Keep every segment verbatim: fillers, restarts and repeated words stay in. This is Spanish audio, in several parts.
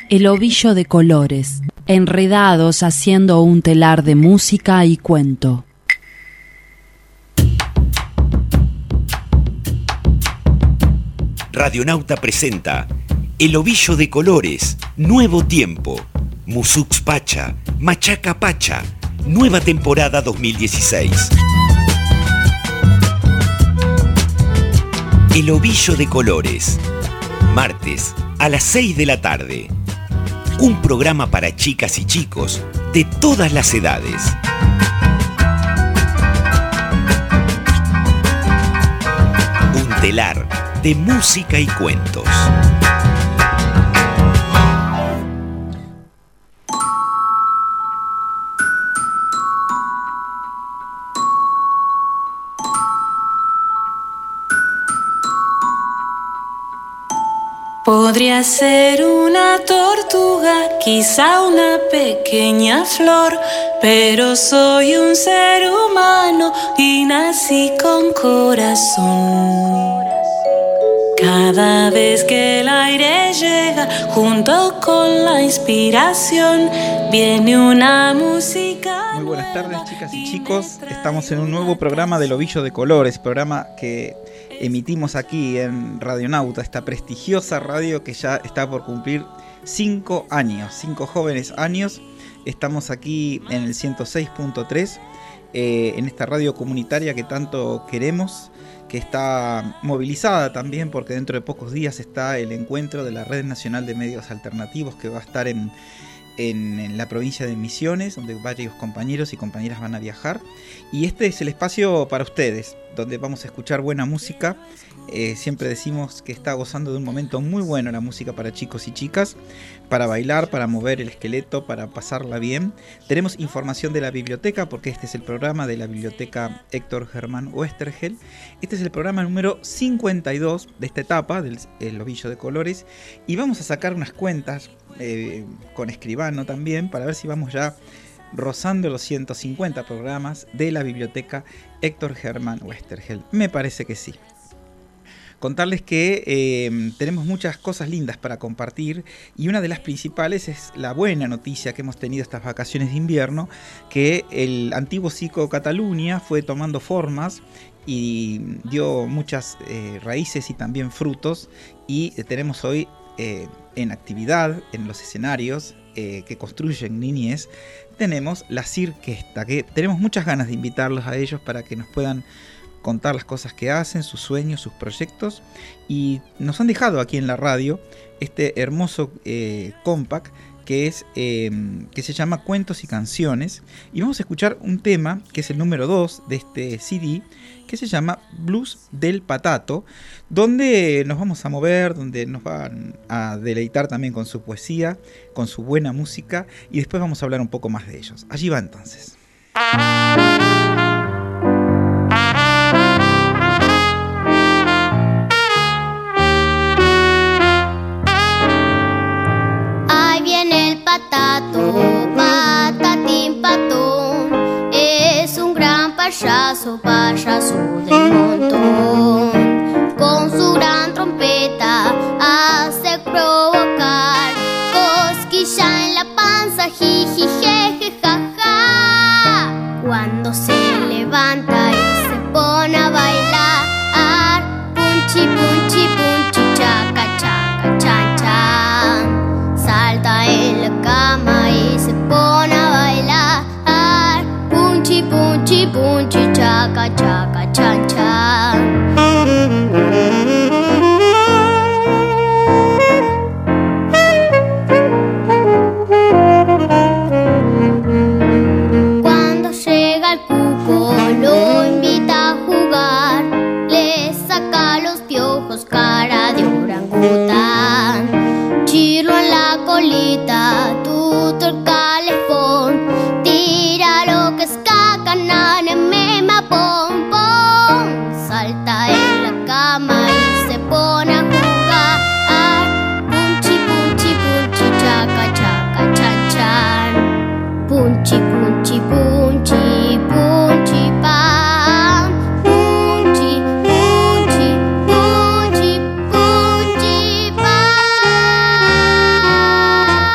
El ovillo de colores, enredados haciendo un telar de música y cuento. Radionauta presenta El ovillo de colores, nuevo tiempo, Musux Pacha, Machaca Pacha, nueva temporada dos mil dieciséis. El ovillo de colores, martes a las seis de la tarde. Un programa para chicas y chicos de todas las edades. Un telar de música y cuentos. Podría ser una tortuga, quizá una pequeña flor, pero soy un ser humano y nací con corazón. Cada vez que el aire llega, junto con la inspiración, viene una música. Muy buenas tardes, chicas y chicos. Estamos en un nuevo programa del Ovillo de Colores, programa que emitimos aquí en Radionauta, esta prestigiosa radio que ya está por cumplir cinco años, cinco jóvenes años. Estamos aquí en el ciento seis punto tres, eh, en esta radio comunitaria que tanto queremos, que está movilizada también porque dentro de pocos días está el encuentro de la Red Nacional de Medios Alternativos que va a estar en, en, en la provincia de Misiones, donde varios compañeros y compañeras van a viajar. Y este es el espacio para ustedes, donde vamos a escuchar buena música. Eh, siempre decimos que está gozando de un momento muy bueno la música para chicos y chicas, para bailar, para mover el esqueleto, para pasarla bien. Tenemos información de la biblioteca, porque este es el programa de la biblioteca Héctor Germán Oesterhel. Este es el programa número cincuenta y dos de esta etapa del El Ovillo de Colores, y vamos a sacar unas cuentas eh, con escribano también, para ver si vamos ya rozando los ciento cincuenta programas de la biblioteca Héctor Germán Oesterhel. Me parece que sí. Contarles que eh, tenemos muchas cosas lindas para compartir, y una de las principales es la buena noticia que hemos tenido estas vacaciones de invierno, que el antiguo Cico Cataluña fue tomando formas y dio muchas eh, raíces y también frutos, y tenemos hoy eh, en actividad en los escenarios eh, que construyen niñez, tenemos la Cirquesta, que tenemos muchas ganas de invitarlos a ellos para que nos puedan contar las cosas que hacen, sus sueños, sus proyectos, y nos han dejado aquí en la radio este hermoso eh, compact que es eh, que se llama Cuentos y Canciones, y vamos a escuchar un tema que es el número dos de este C D, que se llama Blues del Patato, donde nos vamos a mover, donde nos van a deleitar también con su poesía, con su buena música, y después vamos a hablar un poco más de ellos. Allí va entonces. Patato, patatín patón, es un gran payaso, payaso del montón. Con su gran trompeta hace provocar cosquilla en la panza, jiji, jeje, jaja. Cuando se levanta y se pone a bailar, punchi, punchi, punchi, chaca, chaca, chan, chan. Salta en la cama y se pone a bailar, punchi, punchi, punchi, chaca, chaca, chan, chan. Cuando llega el cuco lo invita a jugar, le saca los piojos, cara de orangután. Chirlo en la colita, tuto el calefón, tira lo que es caca, nane, mema, pom, pom. Salta en la cama y se pone a jugar, punchi, punchi, punchi, chaca, chaca, chan, chan. Punchi, punchi, punchi, punchi, pam. Punchi, punchi, punchi, punchi, pam.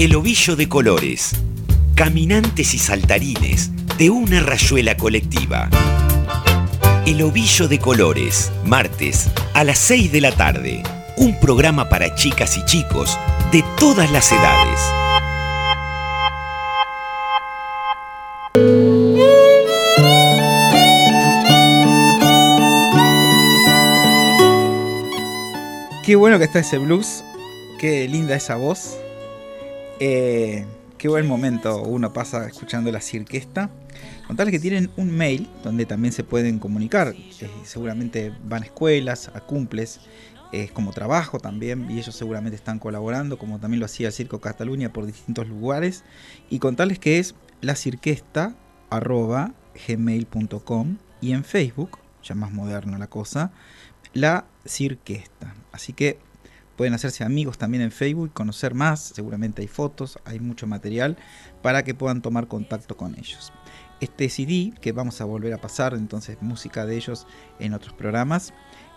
El ovillo de colores. Caminantes y saltarines de una rayuela colectiva. El ovillo de colores, martes a las seis de la tarde. Un programa para chicas y chicos de todas las edades. Qué bueno que está ese blues, qué linda esa voz, eh, qué buen momento uno pasa escuchando la Cirquesta. Contarles que tienen un mail donde también se pueden comunicar, eh, seguramente van a escuelas, a cumples, eh, como trabajo también, y ellos seguramente están colaborando, como también lo hacía el Circo Cataluña por distintos lugares, y contarles que es lacirquesta arroba gmail punto com y en Facebook, ya más moderna la cosa, La Cirquesta. Así que pueden hacerse amigos también en Facebook, conocer más, seguramente hay fotos, hay mucho material para que puedan tomar contacto con ellos. Este C D que vamos a volver a pasar, entonces música de ellos en otros programas,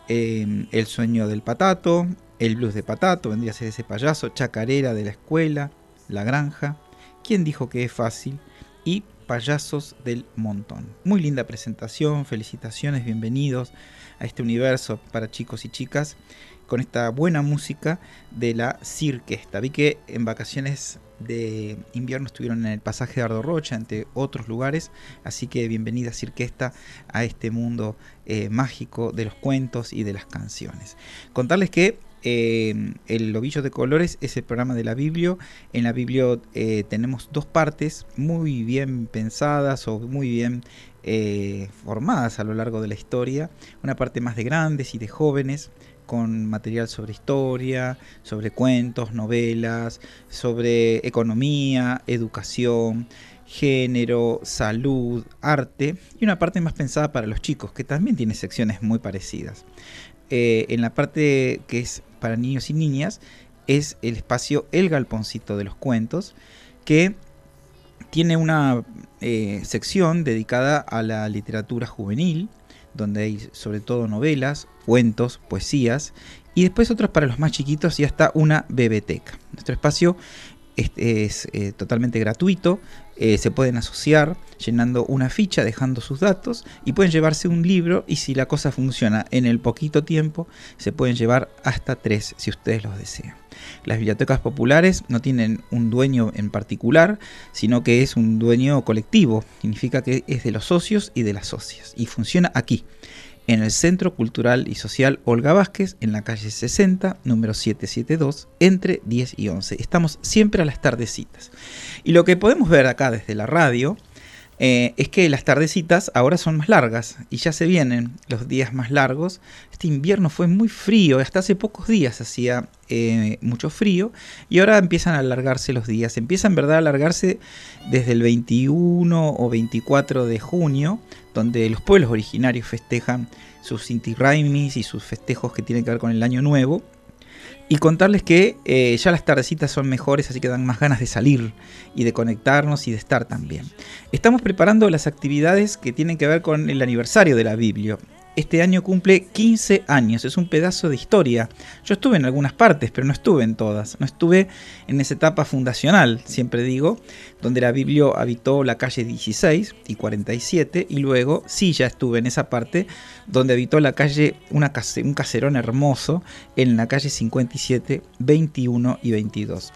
eh, El sueño del Patato, El blues de Patato, vendría a ser ese payaso, Chacarera de la escuela, La granja, ¿Quién dijo que es fácil? Y Payasos del montón. Muy linda presentación, felicitaciones, bienvenidos a este universo para chicos y chicas con esta buena música de la Cirquesta. Vi que en vacaciones de invierno estuvieron en el pasaje de Ardo Rocha, entre otros lugares, así que bienvenida Cirquesta a este mundo eh, mágico de los cuentos y de las canciones. Contarles que Eh, el ovillo de colores es el programa de la Biblio. En la Biblio eh, tenemos dos partes muy bien pensadas o muy bien eh, formadas a lo largo de la historia. Una parte más de grandes y de jóvenes, con material sobre historia, sobre cuentos, novelas, sobre economía, educación, género, salud, arte, y una parte más pensada para los chicos, que también tiene secciones muy parecidas. Eh, en la parte que es para niños y niñas es el espacio El Galponcito de los Cuentos, que tiene una eh, sección dedicada a la literatura juvenil, donde hay sobre todo novelas, cuentos, poesías, y después otros para los más chiquitos y hasta una bebeteca. Nuestro espacio es, es eh, totalmente gratuito, eh, se pueden asociar llenando una ficha, dejando sus datos, y pueden llevarse un libro, y si la cosa funciona en el poquito tiempo, se pueden llevar hasta tres si ustedes los desean. Las bibliotecas populares no tienen un dueño en particular, sino que es un dueño colectivo, significa que es de los socios y de las socias, y funciona aquí, en el Centro Cultural y Social Olga Vázquez, en la calle sesenta, número setecientos setenta y dos, entre diez y once. Estamos siempre a las tardecitas. Y lo que podemos ver acá desde la radio eh, es que las tardecitas ahora son más largas y ya se vienen los días más largos. Este invierno fue muy frío, hasta hace pocos días hacía eh, mucho frío, y ahora empiezan a alargarse los días. Empiezan, en verdad, a alargarse desde el veintiuno o veinticuatro de junio, donde los pueblos originarios festejan sus Inti Raymis y sus festejos que tienen que ver con el Año Nuevo. Y contarles que eh, ya las tardecitas son mejores, así que dan más ganas de salir y de conectarnos y de estar también. Estamos preparando las actividades que tienen que ver con el aniversario de la Biblio. Este año cumple quince años, es un pedazo de historia. Yo estuve en algunas partes, pero no estuve en todas. No estuve en esa etapa fundacional, siempre digo, donde la Biblio habitó la calle dieciséis y cuarenta y siete, y luego sí ya estuve en esa parte donde habitó la calle, una case, un caserón hermoso, en la calle cincuenta y siete, veintiuno y veintidós.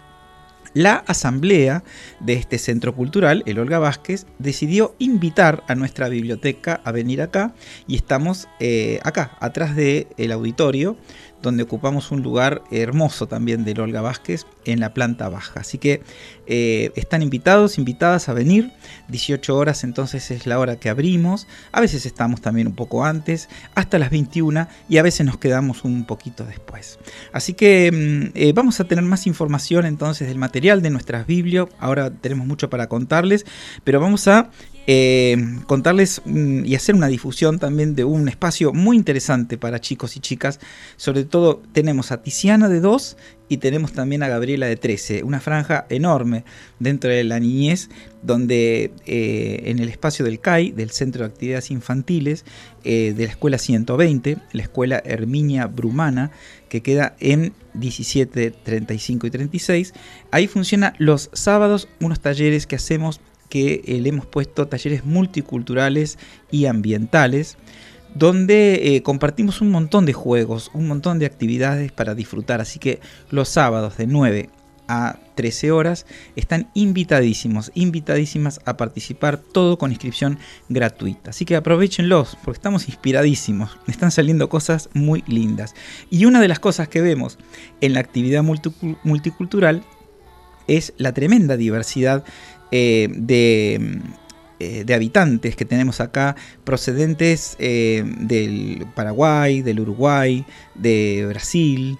La asamblea de este centro cultural, el Olga Vázquez, decidió invitar a nuestra biblioteca a venir acá, y estamos eh, acá, atrás del auditorio, donde ocupamos un lugar hermoso también del Olga Vázquez en la planta baja. Así que eh, están invitados, invitadas a venir. dieciocho horas entonces es la hora que abrimos. A veces estamos también un poco antes, hasta las veintiuna, y a veces nos quedamos un poquito después. Así que eh, vamos a tener más información entonces del material de nuestras biblios. Ahora tenemos mucho para contarles, pero vamos a eh, contarles mm, y hacer una difusión también de un espacio muy interesante para chicos y chicas. Sobre todo tenemos a Tiziana de dos y tenemos también a Gabriela de trece, una franja enorme dentro de la niñez, donde eh, en el espacio del C A I, del Centro de Actividades Infantiles, eh, de la Escuela ciento veinte, la Escuela Herminia Brumana, que queda en diecisiete, treinta y cinco y treinta y seis, ahí funciona los sábados unos talleres que hacemos, que eh, le hemos puesto talleres multiculturales y ambientales, donde eh, compartimos un montón de juegos, un montón de actividades para disfrutar. Así que los sábados de nueve a trece horas están invitadísimos, invitadísimas a participar, todo con inscripción gratuita. Así que aprovechenlos, porque estamos inspiradísimos, están saliendo cosas muy lindas. Y una de las cosas que vemos en la actividad multicultural es la tremenda diversidad eh, de... de habitantes que tenemos acá, procedentes eh, del Paraguay, del Uruguay, de Brasil,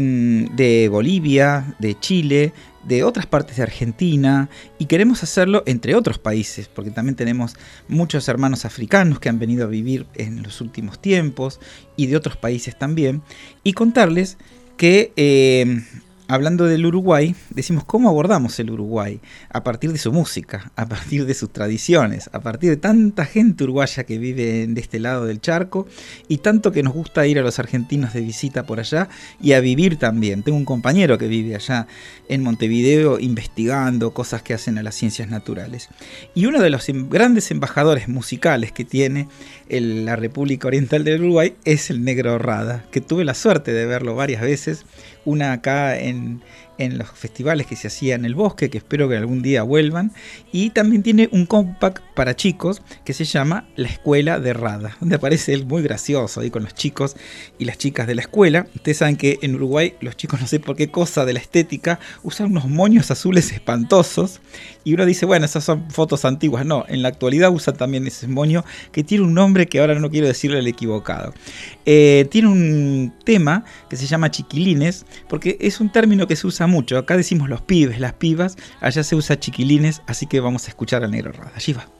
de Bolivia, de Chile, de otras partes de Argentina, y queremos hacerlo entre otros países, porque también tenemos muchos hermanos africanos que han venido a vivir en los últimos tiempos, y de otros países también, y contarles que eh, hablando del Uruguay, decimos cómo abordamos el Uruguay a partir de su música, a partir de sus tradiciones, a partir de tanta gente uruguaya que vive de este lado del charco y tanto que nos gusta ir a los argentinos de visita por allá y a vivir también. Tengo un compañero que vive allá en Montevideo investigando cosas que hacen a las ciencias naturales. Y uno de los grandes embajadores musicales que tiene el, la República Oriental del Uruguay es el Negro Rada, que tuve la suerte de verlo varias veces, una acá en, en los festivales que se hacía en el Bosque, que espero que algún día vuelvan, y también tiene un compact para chicos que se llama La Escuela de Rada, donde aparece él muy gracioso ahí con los chicos y las chicas de la escuela. Ustedes saben que en Uruguay los chicos, no sé por qué cosa de la estética, usan unos moños azules espantosos, y uno dice, bueno, esas son fotos antiguas. No, en la actualidad usan también ese moño que tiene un nombre que ahora no quiero decirle el equivocado. Eh, tiene un tema que se llama chiquilines, porque es un término que se usa mucho. Acá decimos los pibes, las pibas, allá se usa chiquilines, así que vamos a escuchar al Negro Rada. Allí va.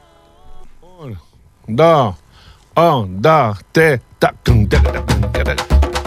Un, dos, un, dos, tres, ta, tum, ta, ta, tum, ta, ta.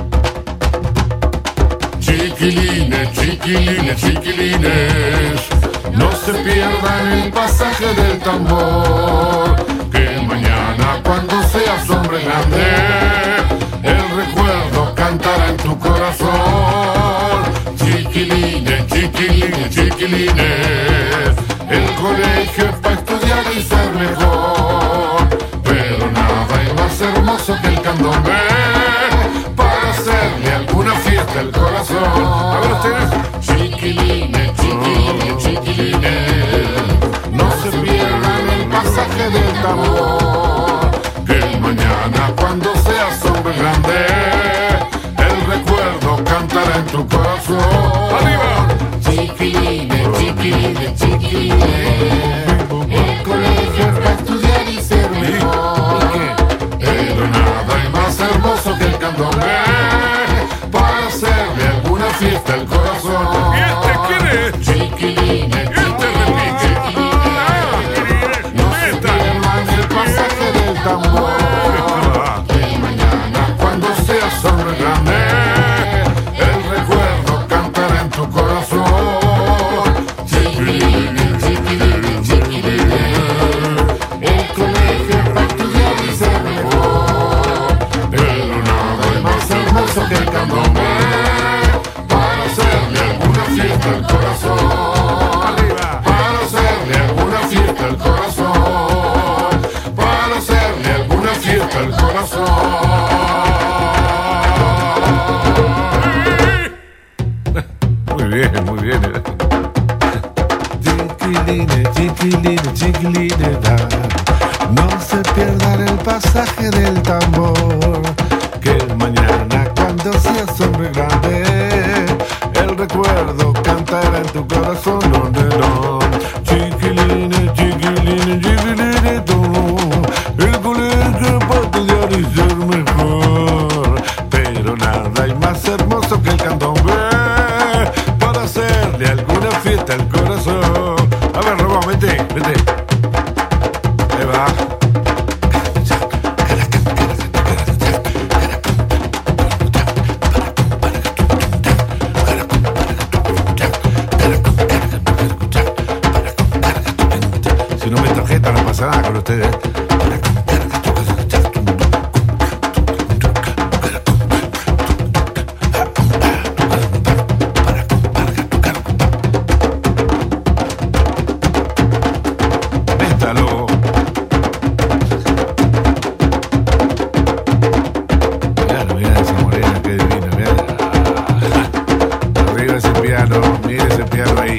Chiquilines, chiquilines, chiquilines, no se pierdan el pasaje del tambor, que mañana cuando seas hombre grande, el recuerdo cantará en tu corazón. Chiquilines, chiquilines, chiquilines, el colegio es para estudiar y ser mejor, pero nada es más hermoso que el candombe para hacerle alguna fiesta al corazón. A ver ustedes. Chiquilines, chiquilines, chiquilines, no se pierdan el pasaje del tambor, que mañana cuando seas hombre grande, el recuerdo cantará en tu corazón. ¡Arriba! Chiquilines, chiquilines, chiquilines, el colegio es para estudiar y ser mejor, pero nada es más hermoso que el candombe para hacerle alguna fiesta al corazón. ¿Y este quién es? Chiquilines, chiquilines, chiquilines, no se pierdan el pasaje del tambor, que mañana cuando seas hombre grande, el recuerdo cantará en tu corazón. Chiquilines, chiquilines, chiquilines, el colegio es para estudiar y ser mejor, pero nada es más hermoso que el candombe para hacerle alguna fiesta al corazón. Para hacerle alguna fiesta al corazón. Para hacerle alguna fiesta al corazón. Muy bien, muy bien. Chiquilines, chiquilines, chiquilines, no se pierdan el pasaje del tambor, que mañana cuando seas hombre grande, el recuerdo cantará en tu corazón. No, no, no. Chiquilines, chiquilines, chiquilines, el colegio para estudiar y ser mejor, pero nada hay más hermoso que el candombe para hacerle alguna fiesta al corazón. A ver, Robo, vete, vete. Si no me tarjeta no pasa nada con ustedes. Méstalo. Mirá, mirá esa morena, qué divina, mirá. Arriba ese piano, mira ese piano ahí.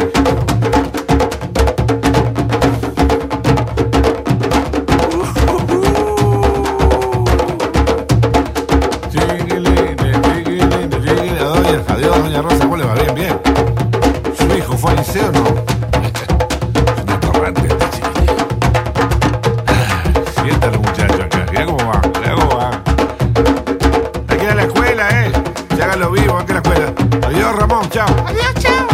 Adiós, doña Rosa, ¿cómo le va? Bien, bien. ¿Su hijo fue al liceo o no? Es un atorrante este chiquilín. Siéntalo, muchacho, acá. Mirá cómo va, mirá cómo va. Hay que ir a la escuela, ¿eh? Se háganlo vivo, hay que ir a la escuela. Adiós, Ramón, chao. Adiós, chao.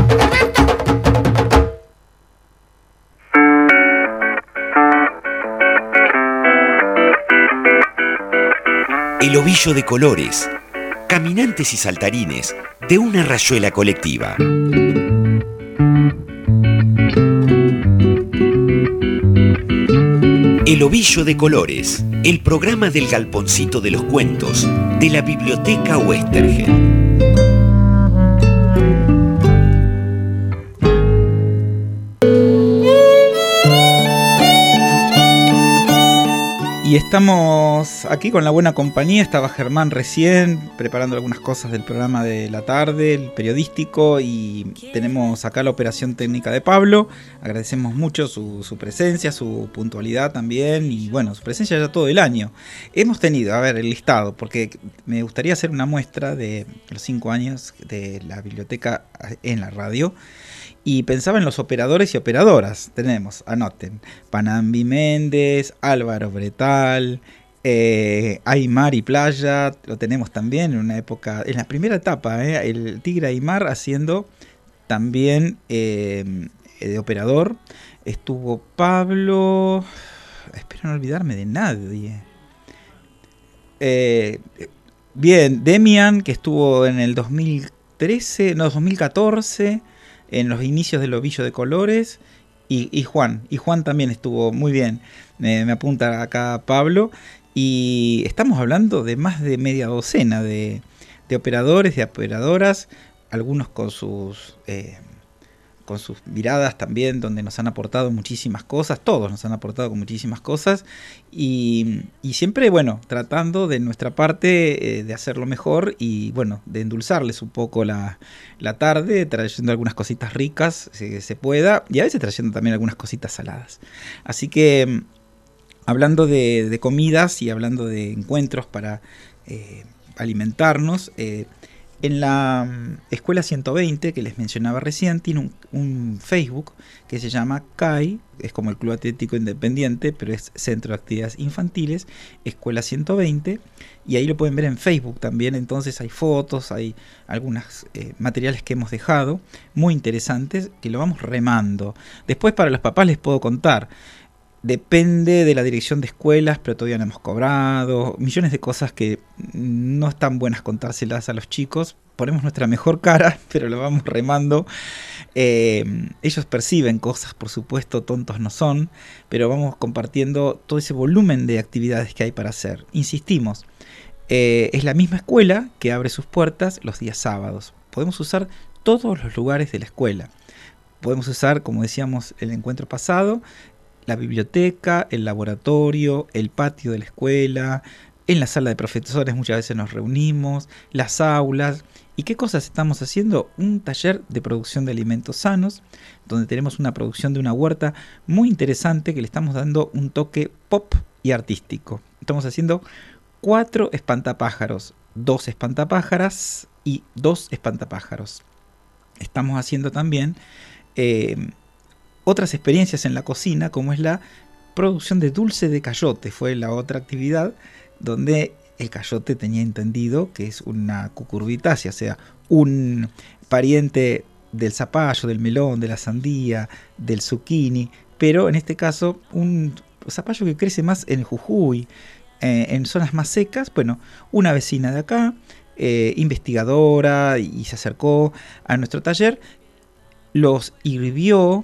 El ovillo de colores, caminantes y saltarines de una rayuela colectiva. El ovillo de colores, el programa del galponcito de los cuentos de la Biblioteca Westergel. Y estamos aquí con la buena compañía. Estaba Germán recién preparando algunas cosas del programa de la tarde, el periodístico, y tenemos acá la operación técnica de Pablo. Agradecemos mucho su, su presencia, su puntualidad también, y bueno, su presencia ya todo el año. Hemos tenido, a ver, el listado, porque me gustaría hacer una muestra de los cinco años de la biblioteca en la radio. Y pensaba en los operadores y operadoras. Tenemos, anoten, Panambi Méndez, Álvaro Bretal, eh, Aymar y Playa. Lo tenemos también en una época, en la primera etapa, eh, el Tigre Aymar haciendo también eh, de operador. Estuvo Pablo, espero no olvidarme de nadie. Eh, bien, Demian, que estuvo en el dos mil trece, no, dos mil catorce... en los inicios del ovillo de colores, y, y Juan, y Juan también estuvo muy bien, me, me apunta acá Pablo, y estamos hablando de más de media docena de, de operadores, de operadoras, algunos con sus, eh, con sus miradas también, donde nos han aportado muchísimas cosas, todos nos han aportado con muchísimas cosas, y, y siempre, bueno, tratando de nuestra parte eh, de hacerlo mejor, y bueno, de endulzarles un poco la, la tarde, trayendo algunas cositas ricas, si se pueda, y a veces trayendo también algunas cositas saladas. Así que, hablando de, de comidas y hablando de encuentros para eh, alimentarnos, eh, en la Escuela ciento veinte, que les mencionaba recién, tiene un, un Facebook que se llama C A I, es como el Club Atlético Independiente, pero es Centro de Actividades Infantiles, Escuela ciento veinte, y ahí lo pueden ver en Facebook también. Entonces hay fotos, hay algunos eh, materiales que hemos dejado, muy interesantes, que lo vamos remando. Después para los papás les puedo contar, depende de la dirección de escuelas, pero todavía no hemos cobrado. Millones de cosas que no están buenas contárselas a los chicos. Ponemos nuestra mejor cara, pero lo vamos remando. Eh, ellos perciben cosas, por supuesto, tontos no son, pero vamos compartiendo todo ese volumen de actividades que hay para hacer. Insistimos, eh, es la misma escuela que abre sus puertas los días sábados. Podemos usar todos los lugares de la escuela. Podemos usar, como decíamos el encuentro pasado, la biblioteca, el laboratorio, el patio de la escuela, en la sala de profesores muchas veces nos reunimos, las aulas. ¿Y qué cosas estamos haciendo? Un taller de producción de alimentos sanos, donde tenemos una producción de una huerta muy interesante que le estamos dando un toque pop y artístico. Estamos haciendo cuatro espantapájaros, dos espantapájaras y dos espantapájaros. Estamos haciendo también Eh, otras experiencias en la cocina, como es la producción de dulce de cayote. Fue la otra actividad donde el cayote tenía entendido que es una cucurbitácea, o sea, un pariente del zapallo, del melón, de la sandía, del zucchini, pero en este caso un zapallo que crece más en Jujuy, eh, en zonas más secas. Bueno, una vecina de acá, eh, investigadora, y se acercó a nuestro taller, los hirvió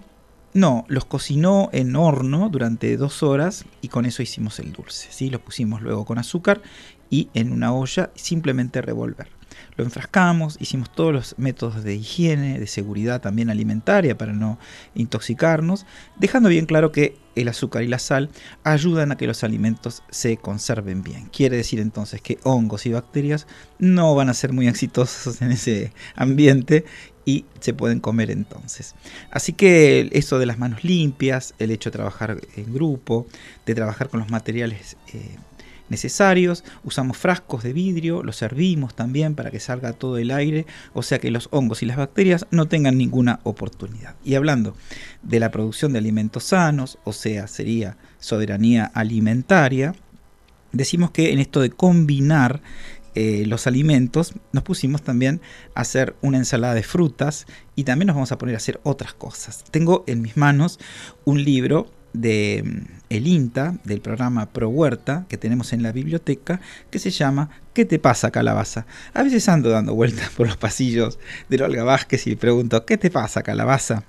No, los cocinó en horno durante dos horas y con eso hicimos el dulce, ¿sí? Los pusimos luego con azúcar y en una olla simplemente revolver. Lo enfrascamos, hicimos todos los métodos de higiene, de seguridad también alimentaria para no intoxicarnos, dejando bien claro que el azúcar y la sal ayudan a que los alimentos se conserven bien. Quiere decir entonces que hongos y bacterias no van a ser muy exitosos en ese ambiente y se pueden comer entonces. Así que eso de las manos limpias, el hecho de trabajar en grupo, de trabajar con los materiales eh, necesarios, usamos frascos de vidrio, los servimos también para que salga todo el aire, o sea que los hongos y las bacterias no tengan ninguna oportunidad. Y hablando de la producción de alimentos sanos, o sea, sería soberanía alimentaria, decimos que en esto de combinar eh, los alimentos, nos pusimos también a hacer una ensalada de frutas y también nos vamos a poner a hacer otras cosas. Tengo en mis manos un libro de el INTA, del programa Pro Huerta que tenemos en la biblioteca, que se llama ¿Qué te pasa, calabaza? A veces ando dando vueltas por los pasillos de Olga Vázquez y le pregunto ¿qué te pasa, calabaza?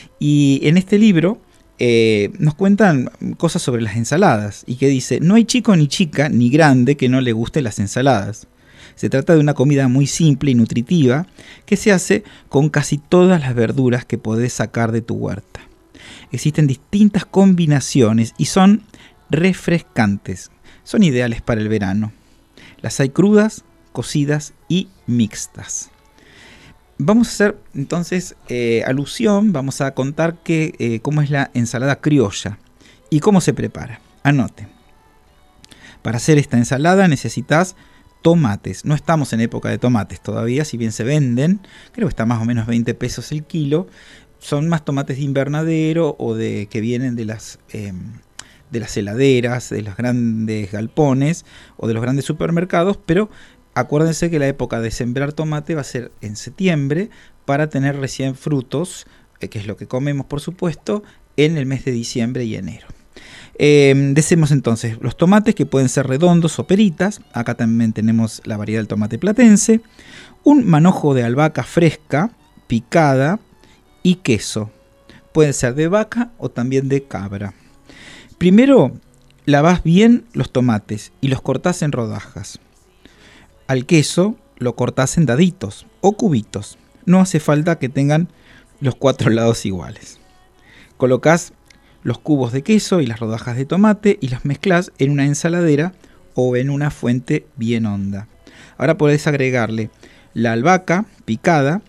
Y en este libro eh, nos cuentan cosas sobre las ensaladas y que dice: no hay chico ni chica ni grande que no le guste las ensaladas. Se trata de una comida muy simple y nutritiva que se hace con casi todas las verduras que podés sacar de tu huerta. Existen distintas combinaciones y son refrescantes. Son ideales para el verano. Las hay crudas, cocidas y mixtas. Vamos a hacer entonces eh, alusión, vamos a contar que, eh, cómo es la ensalada criolla y cómo se prepara. Anote. Para hacer esta ensalada necesitas tomates. No estamos en época de tomates todavía, si bien se venden. Creo que está más o menos veinte pesos el kilo. Son más tomates de invernadero o de que vienen de las, eh, de las heladeras, de los grandes galpones o de los grandes supermercados, pero acuérdense que la época de sembrar tomate va a ser en septiembre para tener recién frutos, eh, que es lo que comemos por supuesto, en el mes de diciembre y enero. Eh, decimos entonces los tomates, que pueden ser redondos o peritas. Acá también tenemos la variedad del tomate platense, un manojo de albahaca fresca, picada, y queso. Puede ser de vaca o también de cabra. Primero lavás bien los tomates y los cortás en rodajas. Al queso lo cortás en daditos o cubitos. No hace falta que tengan los cuatro lados iguales. Colocás los cubos de queso y las rodajas de tomate y las mezclás en una ensaladera o en una fuente bien honda. Ahora podés agregarle la albahaca picada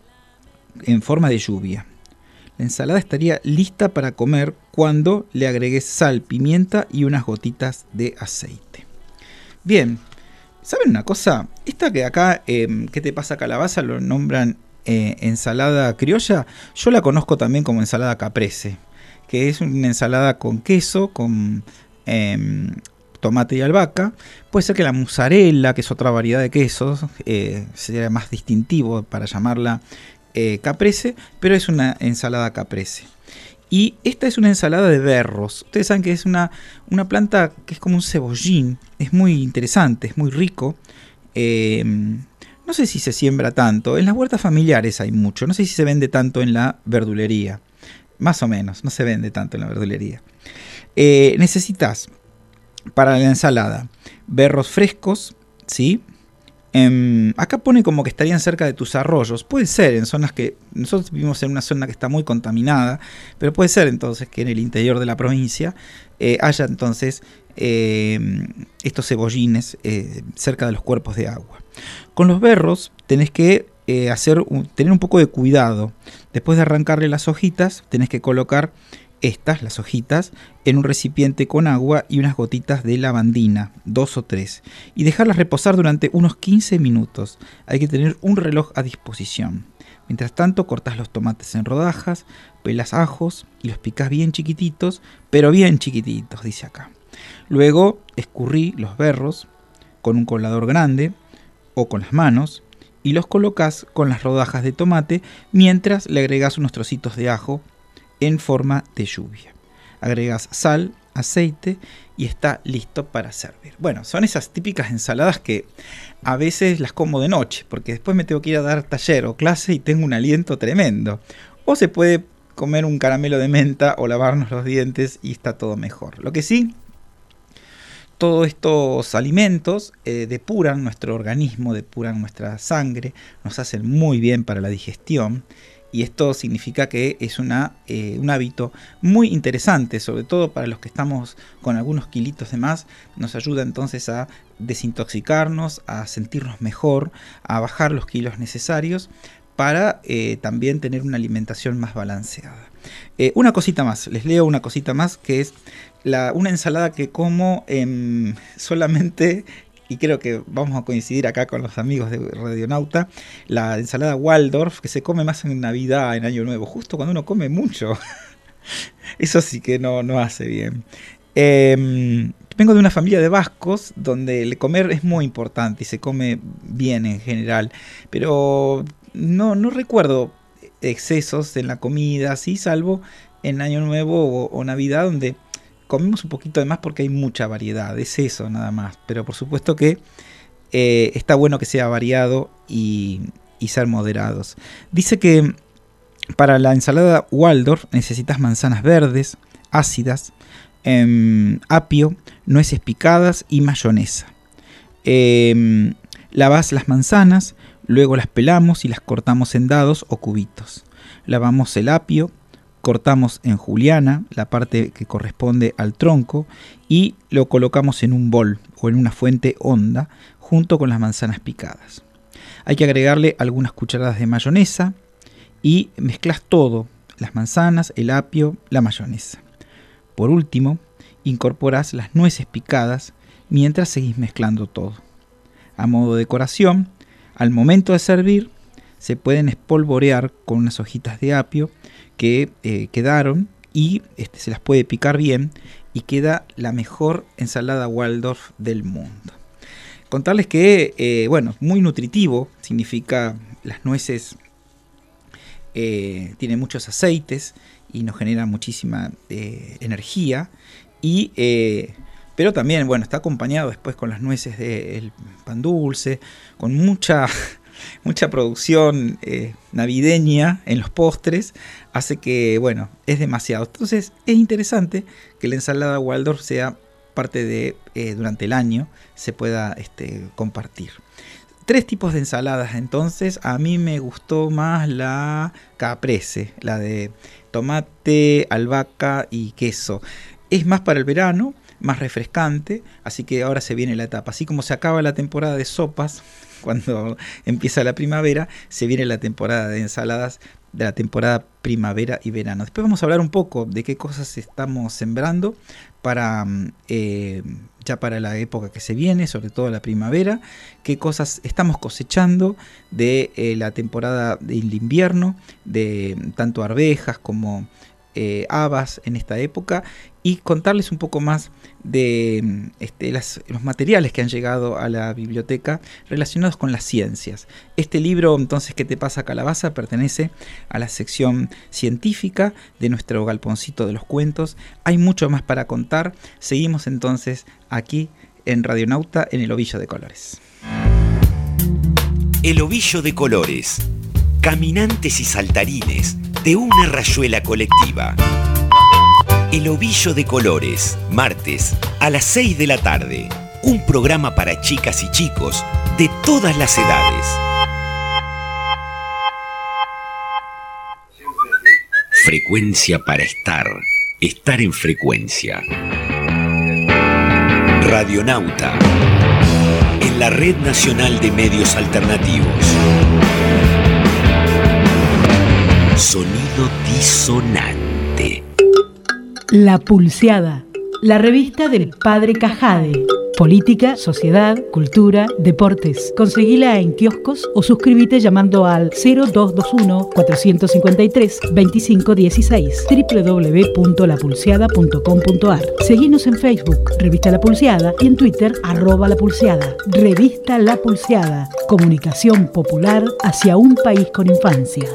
en forma de lluvia. La ensalada estaría lista para comer cuando le agregues sal, pimienta y unas gotitas de aceite. Bien, ¿saben una cosa? Esta que acá, eh, ¿qué te pasa, calabaza? Lo nombran eh, ensalada criolla. Yo la conozco también como ensalada caprese, que es una ensalada con queso, con eh, tomate y albahaca. Puede ser que la mozzarella, que es otra variedad de quesos, eh, sería más distintivo para llamarla eh, caprese, pero es una ensalada caprese. Y esta es una ensalada de berros. Ustedes saben que es una, una planta que es como un cebollín. Es muy interesante, es muy rico. Eh, no sé si se siembra tanto. En las huertas familiares hay mucho. No sé si se vende tanto en la verdulería. Más o menos, no se vende tanto en la verdulería. Eh, necesitas para la ensalada berros frescos, ¿sí? Eh, acá pone como que estarían cerca de tus arroyos. Puede ser en zonas que... Nosotros vivimos en una zona que está muy contaminada, pero puede ser entonces que en el interior de la provincia eh, haya entonces eh, estos cebollines eh, cerca de los cuerpos de agua. Con los berros tenés que eh, hacer un, tener un poco de cuidado. Después de arrancarle las hojitas, tenés que colocar estas, las hojitas, en un recipiente con agua y unas gotitas de lavandina, dos o tres, y dejarlas reposar durante unos quince minutos. Hay que tener un reloj a disposición. Mientras tanto, cortás los tomates en rodajas, pelas ajos y los picás bien chiquititos, pero bien chiquititos, dice acá. Luego, escurrí los berros con un colador grande o con las manos y los colocás con las rodajas de tomate mientras le agregás unos trocitos de ajo en forma de lluvia. Agregas sal, aceite y está listo para servir. Bueno, son esas típicas ensaladas que a veces las como de noche, porque después me tengo que ir a dar taller o clase y tengo un aliento tremendo. O se puede comer un caramelo de menta o lavarnos los dientes y está todo mejor. Lo que sí, todos estos alimentos eh, depuran nuestro organismo, depuran nuestra sangre, nos hacen muy bien para la digestión. Y esto significa que es una, eh, un hábito muy interesante, sobre todo para los que estamos con algunos kilitos de más. Nos ayuda entonces a desintoxicarnos, a sentirnos mejor, a bajar los kilos necesarios para eh, también tener una alimentación más balanceada. Eh, una cosita más, les leo una cosita más, que es la, una ensalada que como eh, solamente... Y creo que vamos a coincidir acá con los amigos de Radionauta, la ensalada Waldorf, que se come más en Navidad, en Año Nuevo, justo cuando uno come mucho. Eso sí que no, no hace bien. Eh, vengo de una familia de vascos, donde el comer es muy importante y se come bien en general, pero no, no recuerdo excesos en la comida, sí, salvo en Año Nuevo o, o Navidad, donde... comemos un poquito de más porque hay mucha variedad, es eso nada más. Pero por supuesto que eh, está bueno que sea variado y, y ser moderados. Dice que para la ensalada Waldorf necesitas manzanas verdes, ácidas, eh, apio, nueces picadas y mayonesa. Eh, lavas las manzanas, luego las pelamos y las cortamos en dados o cubitos. Lavamos el apio, cortamos en juliana la parte que corresponde al tronco y lo colocamos en un bol o en una fuente honda junto con las manzanas picadas. Hay que agregarle algunas cucharadas de mayonesa y mezclas todo, las manzanas, el apio, la mayonesa. Por último, incorporas las nueces picadas mientras seguís mezclando todo. A modo de decoración, al momento de servir, se pueden espolvorear con unas hojitas de apio que eh, quedaron y este, se las puede picar bien y queda la mejor ensalada Waldorf del mundo. Contarles que, eh, bueno, muy nutritivo, significa las nueces eh, tienen muchos aceites y nos generan muchísima eh, energía, y, eh, pero también, bueno, está acompañado después con las nueces del pan dulce, con mucha... mucha producción eh, navideña en los postres, hace que, bueno, es demasiado. Entonces es interesante que la ensalada Waldorf sea parte de, eh, durante el año, se pueda este, compartir. Tres tipos de ensaladas, entonces. A mí me gustó más la caprese, la de tomate, albahaca y queso. Es más para el verano, más refrescante, así que ahora se viene la etapa. Así como se acaba la temporada de sopas, cuando empieza la primavera, se viene la temporada de ensaladas de la temporada primavera y verano. Después vamos a hablar un poco de qué cosas estamos sembrando para eh, ya para la época que se viene, sobre todo la primavera, qué cosas estamos cosechando de eh, la temporada del invierno, de tanto arvejas como eh, habas en esta época, y contarles un poco más de este, las, los materiales que han llegado a la biblioteca relacionados con las ciencias. Este libro, entonces, ¿Qué te pasa, calabaza?, pertenece a la sección científica de nuestro galponcito de los cuentos. Hay mucho más para contar. Seguimos entonces aquí en Radionauta, en el Ovillo de Colores. El Ovillo de Colores. Caminantes y saltarines de una rayuela colectiva. El Ovillo de Colores, martes a las seis de la tarde. Un programa para chicas y chicos de todas las edades. Frecuencia para estar. Estar en frecuencia. Radionauta. En la Red Nacional de Medios Alternativos. Sonido disonante. La Pulseada, la revista del Padre Cajade. Política, sociedad, cultura, deportes. Conseguila en kioscos o suscríbete llamando al cero dos dos uno, cuatro cinco tres, dos cinco uno seis, doble u doble u doble u punto la pulseada punto com punto a r. Seguinos en Facebook, Revista La Pulseada, y en Twitter, arroba La Pulseada. Revista La Pulseada, comunicación popular hacia un país con infancia.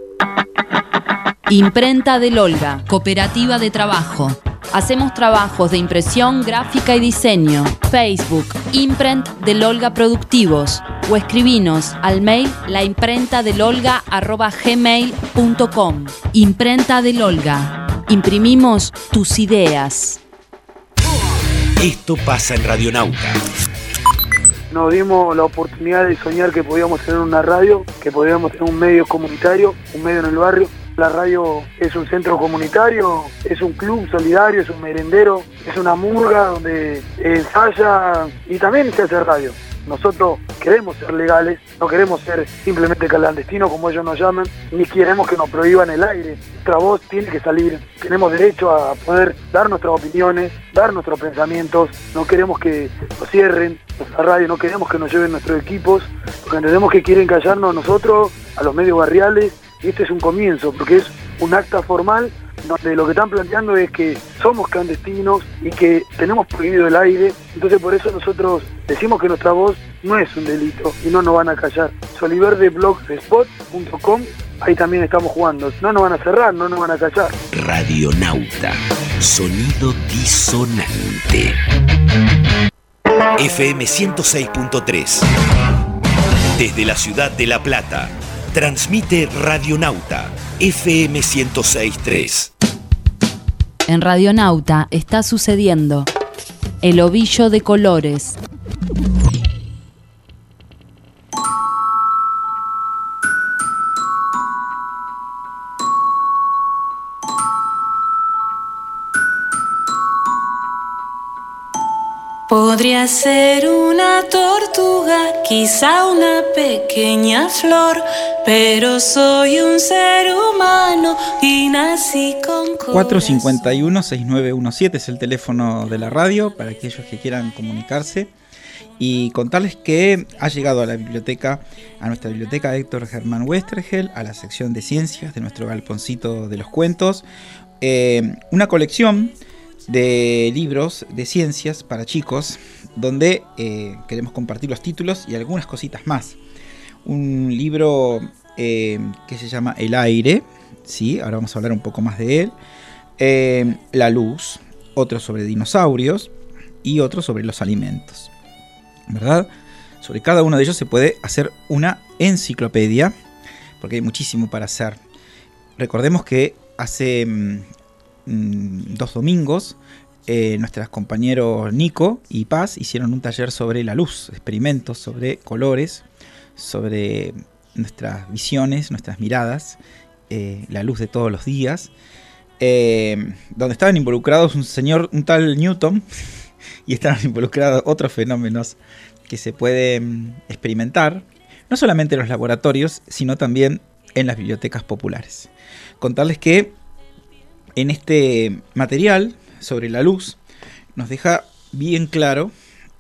Imprenta del Olga, cooperativa de trabajo. Hacemos trabajos de impresión, gráfica y diseño. Facebook, Imprent del Olga Productivos. o escribinos al mail laimprentadelolga arroba gmail punto com. Imprenta del Olga. Imprimimos tus ideas. Esto pasa en Radionauta. Nos dimos la oportunidad de soñar que podíamos tener una radio, que podíamos tener un medio comunitario, un medio en el barrio. La radio es un centro comunitario, es un club solidario, es un merendero, es una murga donde ensaya y también se hace radio. Nosotros queremos ser legales, no queremos ser simplemente clandestinos como ellos nos llaman, ni queremos que nos prohíban el aire. Nuestra voz tiene que salir, tenemos derecho a poder dar nuestras opiniones, dar nuestros pensamientos, no queremos que nos cierren nuestra radio, no queremos que nos lleven nuestros equipos, porque entendemos que quieren callarnos a nosotros, a los medios barriales, y este es un comienzo, porque es un acta formal donde lo que están planteando es que somos clandestinos y que tenemos prohibido el aire. Entonces por eso nosotros decimos que nuestra voz no es un delito y no nos van a callar. Soliverde blogspot punto com, ahí también estamos jugando. No nos van a cerrar, no nos van a callar. Radionauta, sonido disonante. F M ciento seis punto tres. Desde la ciudad de La Plata, transmite Radionauta, F M ciento seis punto tres. En Radionauta está sucediendo El Ovillo de Colores. Podría ser una tortuga, quizá una pequeña flor, pero soy un ser humano y nací con corazón. cuatro cinco uno, seis nueve uno siete es el teléfono de la radio para aquellos que quieran comunicarse y contarles que ha llegado a la biblioteca, a nuestra biblioteca Héctor Germán Westergel, a la sección de ciencias de nuestro galponcito de los cuentos, eh, una colección de libros de ciencias para chicos, donde eh, queremos compartir los títulos y algunas cositas más. Un libro eh, que se llama El Aire, ¿sí? Ahora vamos a hablar un poco más de él. Eh, La Luz, otro sobre dinosaurios y otro sobre los alimentos, ¿verdad? Sobre cada uno de ellos se puede hacer una enciclopedia, porque hay muchísimo para hacer. Recordemos que hace mmm, dos domingos, eh, nuestros compañeros Nico y Paz hicieron un taller sobre la luz, experimentos sobre colores, sobre nuestras visiones, nuestras miradas, eh, la luz de todos los días, eh, donde estaban involucrados un señor, un tal Newton, y estaban involucrados otros fenómenos que se pueden experimentar, no solamente en los laboratorios, sino también en las bibliotecas populares. Contarles que en este material sobre la luz nos deja bien claro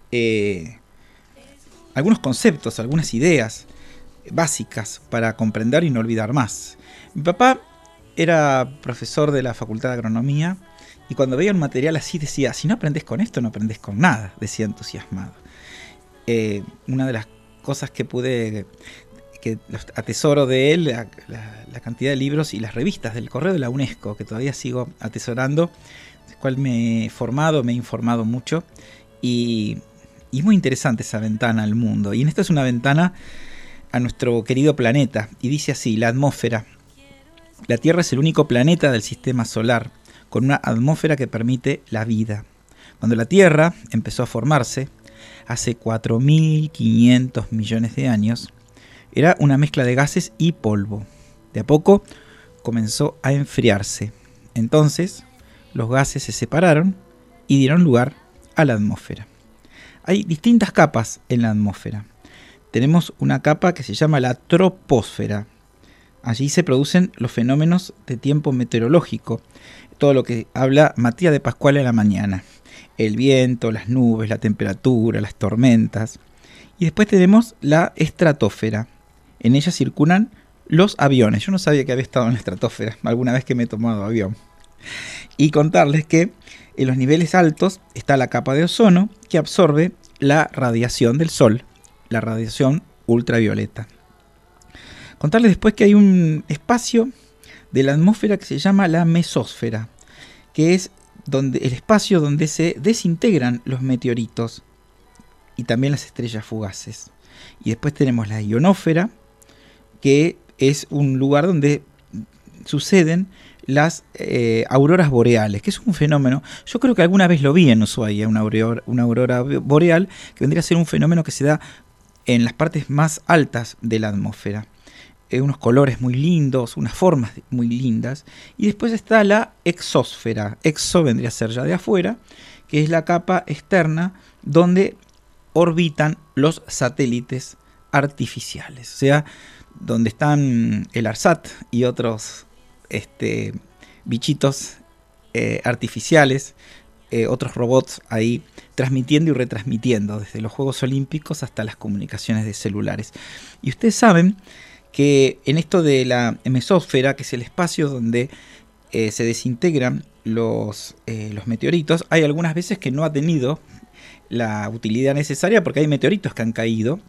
eh, algunos conceptos, algunas ideas básicas para comprender y no olvidar más. Mi papá era profesor de la Facultad de Agronomía y cuando veía un material así decía, si no aprendes con esto no aprendes con nada, decía entusiasmado. Eh, una de las cosas que pude... que atesoro de él, la, la, la cantidad de libros y las revistas del correo de la UNESCO, que todavía sigo atesorando, del cual me he formado, me he informado mucho, y, y es muy interesante esa ventana al mundo. Y en esta es una ventana a nuestro querido planeta, y dice así, la atmósfera. La Tierra es el único planeta del sistema solar, con una atmósfera que permite la vida. Cuando la Tierra empezó a formarse, hace cuatro mil quinientos millones de años, era una mezcla de gases y polvo. De a poco comenzó a enfriarse. Entonces, los gases se separaron y dieron lugar a la atmósfera. Hay distintas capas en la atmósfera. Tenemos una capa que se llama la troposfera. Allí se producen los fenómenos de tiempo meteorológico. Todo lo que habla Matías de Pascual a la mañana. El viento, las nubes, la temperatura, las tormentas. Y después tenemos la estratosfera. En ella circulan los aviones. Yo no sabía que había estado en la estratosfera alguna vez que me he tomado avión. Y contarles que en los niveles altos está la capa de ozono que absorbe la radiación del sol, la radiación ultravioleta. Contarles después que hay un espacio de la atmósfera que se llama la mesósfera, que es donde, el espacio donde se desintegran los meteoritos y también las estrellas fugaces. Y después tenemos la ionósfera, que es un lugar donde suceden las eh, auroras boreales, que es un fenómeno, yo creo que alguna vez lo vi en Ushuaia, una aurora, una aurora boreal, que vendría a ser un fenómeno que se da en las partes más altas de la atmósfera. Eh, unos colores muy lindos, unas formas muy lindas. Y después está la exósfera, exo vendría a ser ya de afuera, que es la capa externa donde orbitan los satélites artificiales, o sea, donde están el ARSAT y otros este, bichitos eh, artificiales, eh, otros robots ahí transmitiendo y retransmitiendo desde los Juegos Olímpicos hasta las comunicaciones de celulares. Y ustedes saben que en esto de la mesósfera, que es el espacio donde eh, se desintegran los, eh, los meteoritos, hay algunas veces que no ha tenido la utilidad necesaria porque hay meteoritos que han caído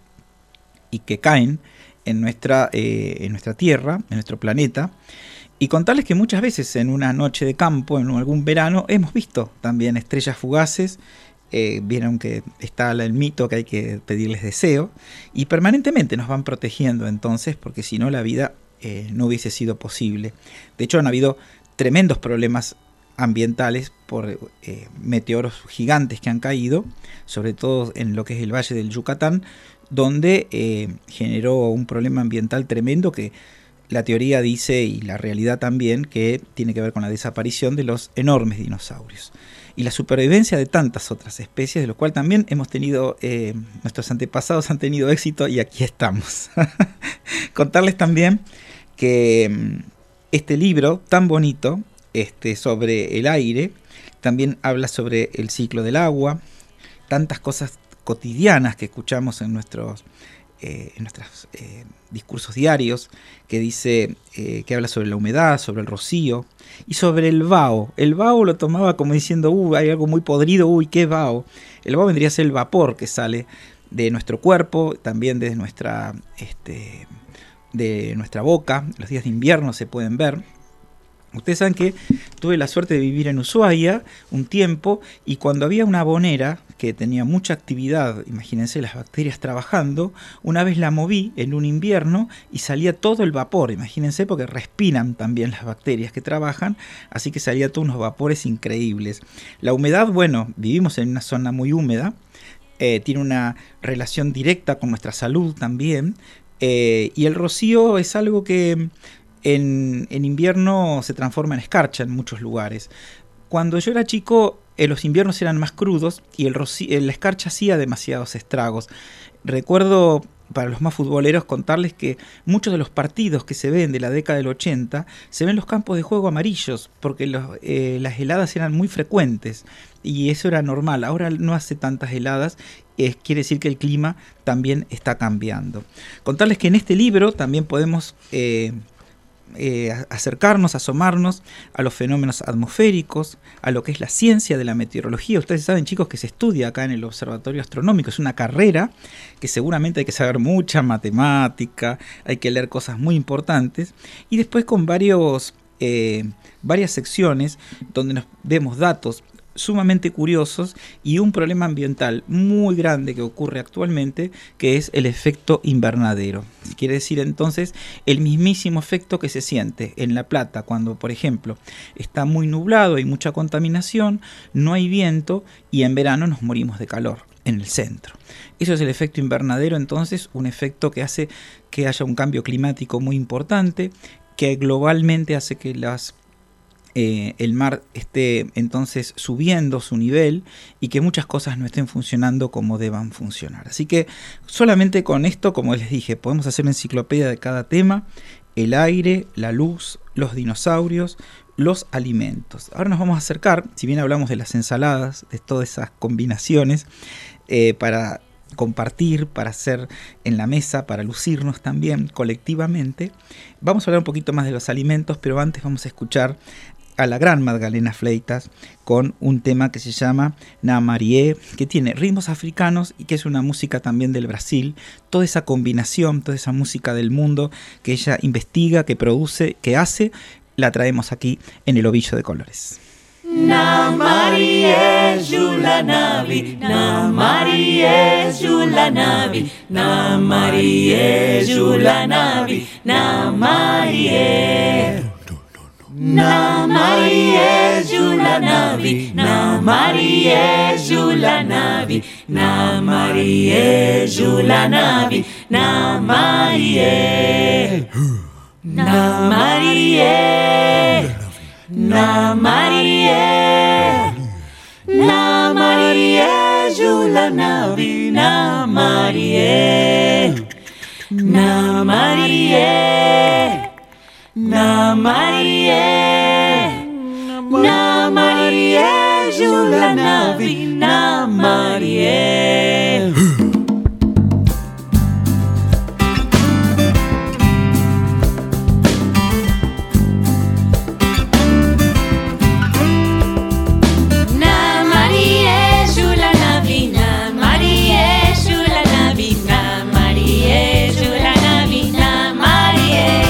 y que caen en nuestra, eh, en nuestra Tierra, en nuestro planeta, y contarles que muchas veces en una noche de campo, en algún verano, hemos visto también estrellas fugaces. Eh, vieron que está el mito que hay que pedirles deseo, y permanentemente nos van protegiendo entonces, porque si no la vida eh, no hubiese sido posible. De hecho han habido tremendos problemas ambientales por eh, meteoros gigantes que han caído, sobre todo en lo que es el Valle del Yucatán, donde eh, generó un problema ambiental tremendo que la teoría dice, y la realidad también, que tiene que ver con la desaparición de los enormes dinosaurios y la supervivencia de tantas otras especies, de lo cual también hemos tenido, eh, nuestros antepasados han tenido éxito y aquí estamos. Contarles también que este libro tan bonito, este, sobre el aire, también habla sobre el ciclo del agua, tantas cosas cotidianas que escuchamos en nuestros eh, en nuestros eh, discursos diarios, que dice eh, que habla sobre la humedad, sobre el rocío y sobre el vaho. El vaho lo tomaba como diciendo, uh, hay algo muy podrido, uy, qué vaho. El vaho vendría a ser el vapor que sale de nuestro cuerpo, también de nuestra, este, de nuestra boca. Los días de invierno se pueden ver. Ustedes saben que tuve la suerte de vivir en Ushuaia un tiempo, y cuando había una abonera que tenía mucha actividad, imagínense las bacterias trabajando, una vez la moví en un invierno y salía todo el vapor, imagínense, porque respiran también las bacterias que trabajan, así que salía todos unos vapores increíbles. La humedad, bueno, vivimos en una zona muy húmeda, eh, tiene una relación directa con nuestra salud también, eh, y el rocío es algo que En, en invierno se transforma en escarcha en muchos lugares. Cuando yo era chico, eh, los inviernos eran más crudos y el rocío, la escarcha hacía demasiados estragos. Recuerdo, para los más futboleros, contarles que muchos de los partidos que se ven de la década del ochenta se ven los campos de juego amarillos, porque los, eh, las heladas eran muy frecuentes y eso era normal. Ahora no hace tantas heladas, eh, quiere decir que el clima también está cambiando. Contarles que en este libro también podemos Eh, Eh, acercarnos, asomarnos a los fenómenos atmosféricos, a lo que es la ciencia de la meteorología. Ustedes saben, chicos, que se estudia acá en el Observatorio Astronómico, es una carrera que seguramente hay que saber mucha matemática, hay que leer cosas muy importantes, y después con varios, eh, varias secciones donde nos vemos datos sumamente curiosos y un problema ambiental muy grande que ocurre actualmente, que es el efecto invernadero. Quiere decir entonces el mismísimo efecto que se siente en La Plata cuando, por ejemplo, está muy nublado, hay mucha contaminación, no hay viento y en verano nos morimos de calor en el centro. Eso es el efecto invernadero, entonces, un efecto que hace que haya un cambio climático muy importante, que globalmente hace que las Eh, el mar esté entonces subiendo su nivel y que muchas cosas no estén funcionando como deban funcionar. Así que solamente con esto, como les dije, podemos hacer una enciclopedia de cada tema: el aire, la luz, los dinosaurios, los alimentos. Ahora nos vamos a acercar, si bien hablamos de las ensaladas, de todas esas combinaciones, eh, para compartir, para hacer en la mesa, para lucirnos también colectivamente, vamos a hablar un poquito más de los alimentos, pero antes vamos a escuchar a la gran Magdalena Fleitas con un tema que se llama Na Marie, que tiene ritmos africanos y que es una música también del Brasil. Toda esa combinación, toda esa música del mundo que ella investiga, que produce, que hace, la traemos aquí en El Ovillo de Colores. Na Marie Jula Julanavi, na Marie Julanavi, na Marie Julanavi, na Marie. Na Marie Julanavi, na Marie Julanavi, na Marie Julanavi, na Marie. Na Marie, na Marie, na Marie Julanavi, na Marie, na Marie. Na Marie, na Marie Julanavi, na Marie. Na Marie Julanavi, na Marie Julanavi, na Marie Julanavi, na Marie.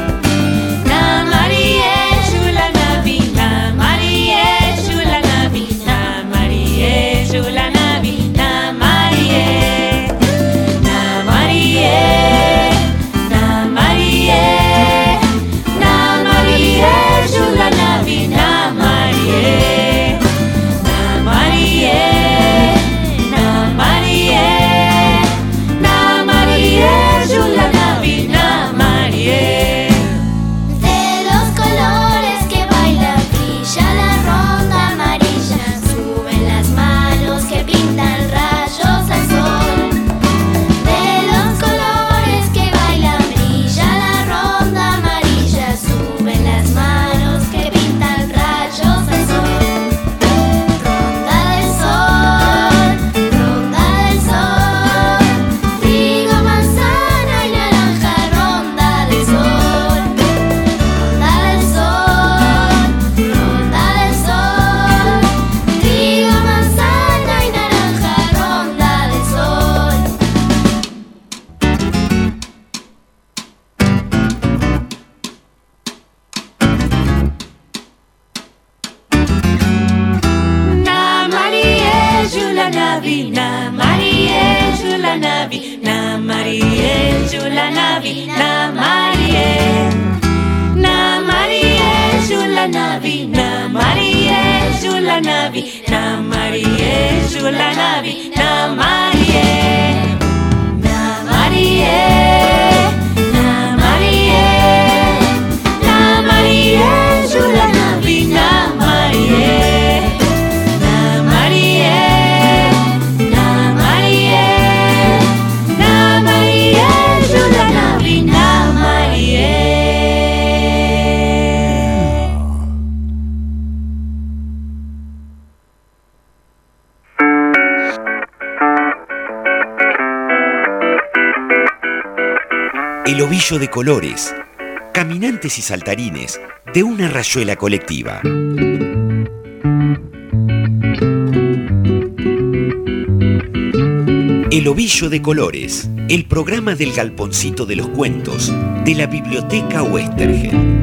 El ovillo de colores, caminantes y saltarines de una rayuela colectiva. El ovillo de colores, el programa del galponcito de los cuentos de la Biblioteca Oestergel.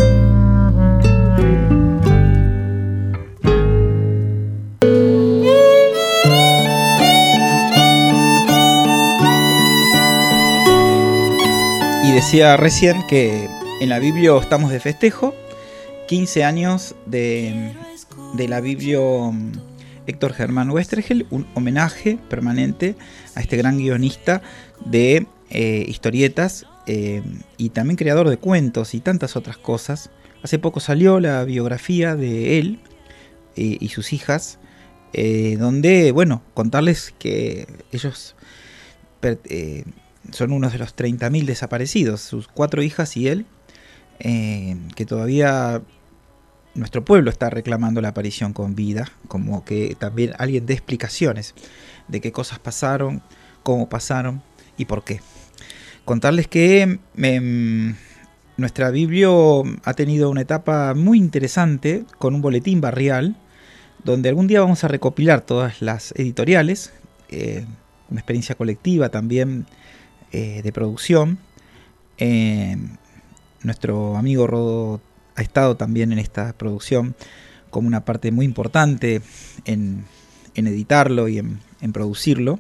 Decía recién que en la Biblio estamos de festejo, quince años de, de la Biblio Héctor Germán Oestergel, un homenaje permanente a este gran guionista de eh, historietas eh, y también creador de cuentos y tantas otras cosas. Hace poco salió la biografía de él eh, y sus hijas, eh, donde, bueno, contarles que ellos eh, son unos de los treinta mil desaparecidos, sus cuatro hijas y él, eh, que todavía nuestro pueblo está reclamando la aparición con vida, como que también alguien dé explicaciones de qué cosas pasaron, cómo pasaron y por qué. Contarles que eh, nuestra Biblio ha tenido una etapa muy interesante con un boletín barrial, donde algún día vamos a recopilar todas las editoriales, eh, una experiencia colectiva también eh, de producción. Eh, nuestro amigo Rodo ha estado también en esta producción como una parte muy importante en, en editarlo y en, en producirlo.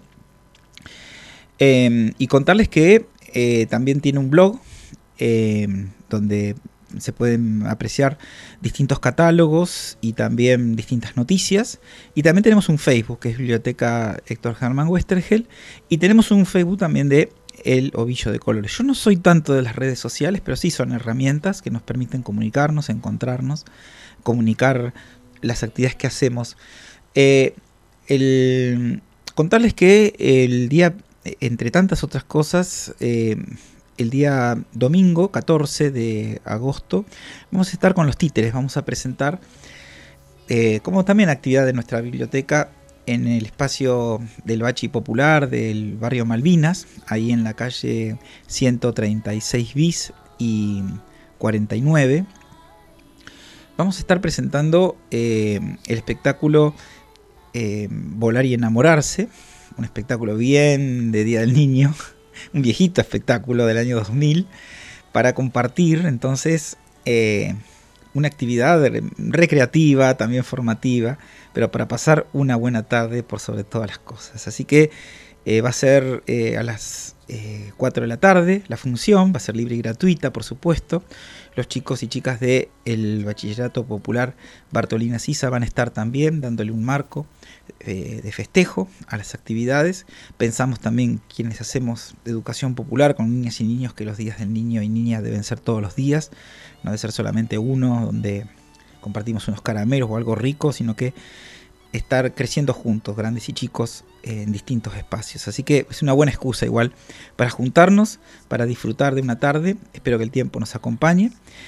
Eh, y contarles que eh, también tiene un blog eh, donde se pueden apreciar distintos catálogos y también distintas noticias. Y también tenemos un Facebook, que es Biblioteca Héctor Germán Westergel. Y tenemos un Facebook también de El Ovillo de Colores. Yo no soy tanto de las redes sociales, pero sí son herramientas que nos permiten comunicarnos, encontrarnos, comunicar las actividades que hacemos. Eh, el, contarles que el día, entre tantas otras cosas, eh, el día domingo catorce de agosto vamos a estar con los títeres. Vamos a presentar eh, como también actividad de nuestra biblioteca en el espacio del Bachi Popular del barrio Malvinas, ahí en la calle ciento treinta y seis bis y cuarenta y nueve. Vamos a estar presentando eh, el espectáculo eh, Volar y Enamorarse, un espectáculo bien de Día del Niño, un viejito espectáculo del año dos mil, para compartir entonces eh, una actividad recreativa, también formativa, pero para pasar una buena tarde por sobre todas las cosas. Así que eh, va a ser eh, a las eh, cuatro de la tarde la función, va a ser libre y gratuita, por supuesto. Los chicos y chicas del Bachillerato Popular Bartolina Sisa van a estar también dándole un marco eh, de festejo a las actividades. Pensamos también quienes hacemos educación popular con niñas y niños que los días del niño y niña deben ser todos los días, no debe ser solamente uno donde compartimos unos caramelos o algo rico, sino que estar creciendo juntos, grandes y chicos, en distintos espacios. Así que es una buena excusa igual para juntarnos, para disfrutar de una tarde. Espero que el tiempo nos acompañe.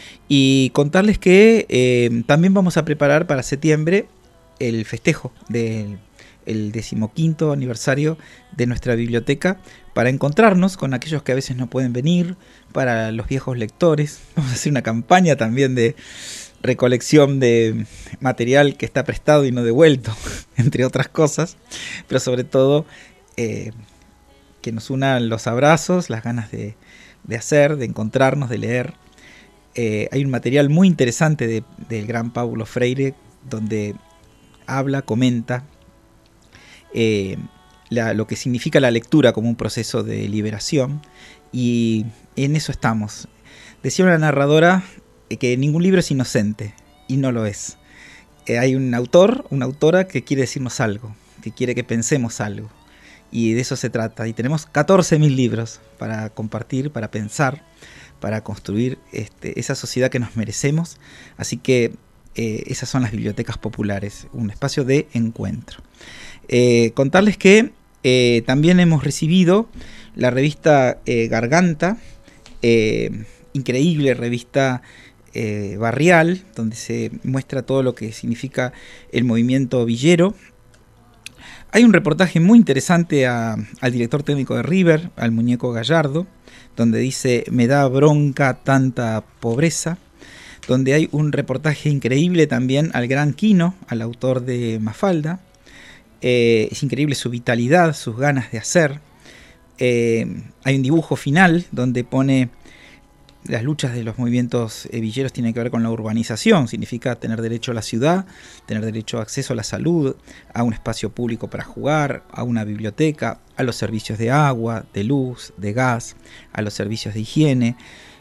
Y contarles que eh, también vamos a preparar para septiembre el festejo del el decimoquinto aniversario de nuestra biblioteca, para encontrarnos con aquellos que a veces no pueden venir, para los viejos lectores. Vamos a hacer una campaña también de recolección de material que está prestado y no devuelto, entre otras cosas, pero sobre todo eh, que nos unan los abrazos, las ganas de, de hacer, de encontrarnos, de leer. Eh, hay un material muy interesante de, del gran Paulo Freire, donde habla, comenta eh, la, lo que significa la lectura como un proceso de liberación, y en eso estamos. Decía una narradora que ningún libro es inocente, y no lo es. Eh, hay un autor, una autora que quiere decirnos algo, que quiere que pensemos algo, y de eso se trata. Y tenemos catorce mil libros para compartir, para pensar, para construir este, esa sociedad que nos merecemos. Así que eh, esas son las bibliotecas populares, un espacio de encuentro. Eh, contarles que eh, también hemos recibido la revista eh, Garganta, eh, increíble revista Eh, barrial, donde se muestra todo lo que significa el movimiento villero. Hay un reportaje muy interesante a, al director técnico de River, al muñeco Gallardo, donde dice: me da bronca tanta pobreza. Donde hay un reportaje increíble también al gran Quino, al autor de Mafalda. Eh, es increíble su vitalidad, sus ganas de hacer. Eh, hay un dibujo final donde pone: las luchas de los movimientos eh, villeros tienen que ver con la urbanización. Significa tener derecho a la ciudad, tener derecho a acceso a la salud, a un espacio público para jugar, a una biblioteca, a los servicios de agua, de luz, de gas, a los servicios de higiene.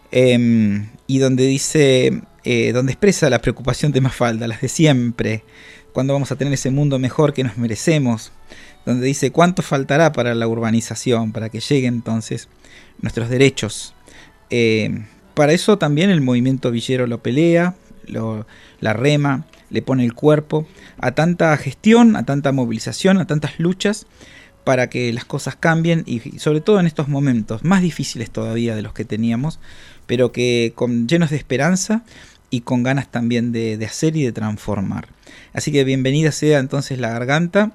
Eh, y donde dice, eh, donde expresa la preocupación de Mafalda, las de siempre. ¿Cuándo vamos a tener ese mundo mejor que nos merecemos? Donde dice: ¿cuánto faltará para la urbanización, para que lleguen entonces nuestros derechos? Eh, para eso también el movimiento villero lo pelea, lo, la rema, le pone el cuerpo a tanta gestión, a tanta movilización, a tantas luchas para que las cosas cambien, y sobre todo en estos momentos más difíciles todavía de los que teníamos, pero que con, llenos de esperanza y con ganas también de, de hacer y de transformar. Así que bienvenida sea entonces La Garganta.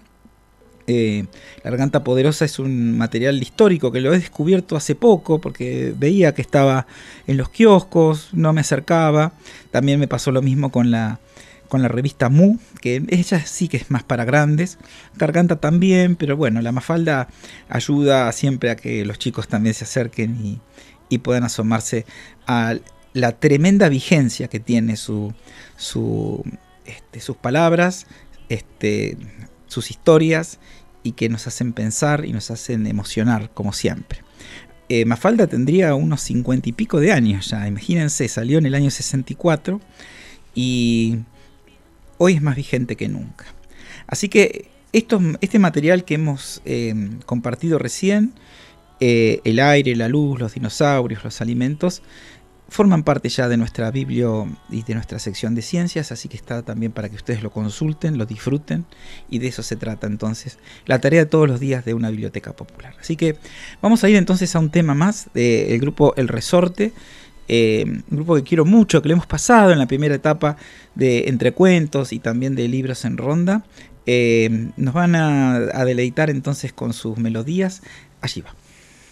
Eh, La Garganta Poderosa es un material histórico que lo he descubierto hace poco, porque veía que estaba en los kioscos, no me acercaba. También me pasó lo mismo con la, con la revista Mu, que ella sí que es más para grandes. Garganta también, pero bueno, la Mafalda ayuda siempre a que los chicos también se acerquen y, y puedan asomarse a la tremenda vigencia que tiene su, su, este, sus palabras, este, sus historias y que nos hacen pensar y nos hacen emocionar, como siempre. Eh, Mafalda tendría unos cincuenta y pico de años ya, imagínense, salió en el año sesenta y cuatro y hoy es más vigente que nunca. Así que esto, este material que hemos eh, compartido recién, eh, el aire, la luz, los dinosaurios, los alimentos, forman parte ya de nuestra biblio y de nuestra sección de ciencias, así que está también para que ustedes lo consulten, lo disfruten, y de eso se trata entonces la tarea de todos los días de una biblioteca popular. Así que vamos a ir entonces a un tema más del grupo El Resorte, eh, un grupo que quiero mucho, que lo hemos pasado en la primera etapa de Entre Cuentos y también de Libros en Ronda. Eh, nos van a, a deleitar entonces con sus melodías. Allí va.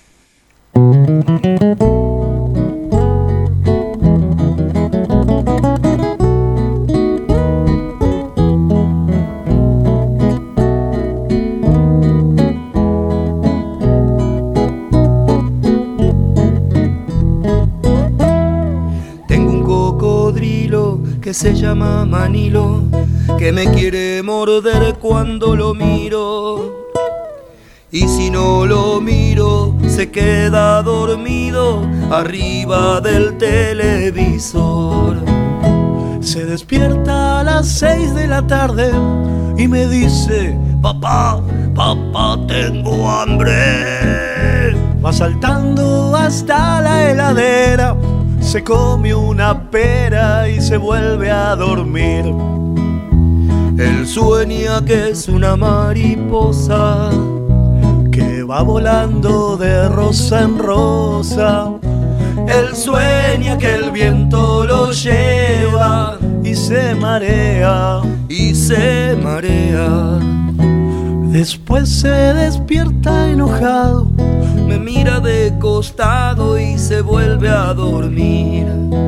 Que se llama Manilo, que me quiere morder cuando lo miro, y si no lo miro se queda dormido arriba del televisor. Se despierta a las seis de la tarde y me dice: papá, papá, tengo hambre. Va saltando hasta la heladera, se come una pera y se vuelve a dormir. Él sueña que es una mariposa que va volando de rosa en rosa. Él sueña que el viento lo lleva y se marea, y se marea. Después se despierta enojado, me mira de costado y se vuelve a dormir.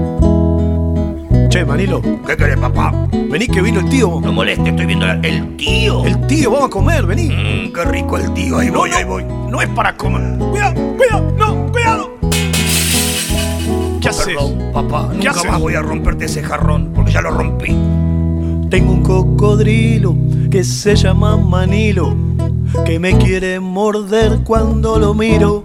Che, Manilo, ¿qué querés, papá? Vení que vino el tío. No moleste, estoy viendo el tío. El tío, vamos a comer, vení. Mmm, qué rico el tío, ahí no, voy, no, ahí voy. No es para comer. Cuidado, cuidado, no, cuidado. ¿Qué haces? Perdón, papá, nunca haces? Más voy a romperte ese jarrón, porque ya lo rompí. Tengo un cocodrilo que se llama Manilo, que me quiere morder cuando lo miro,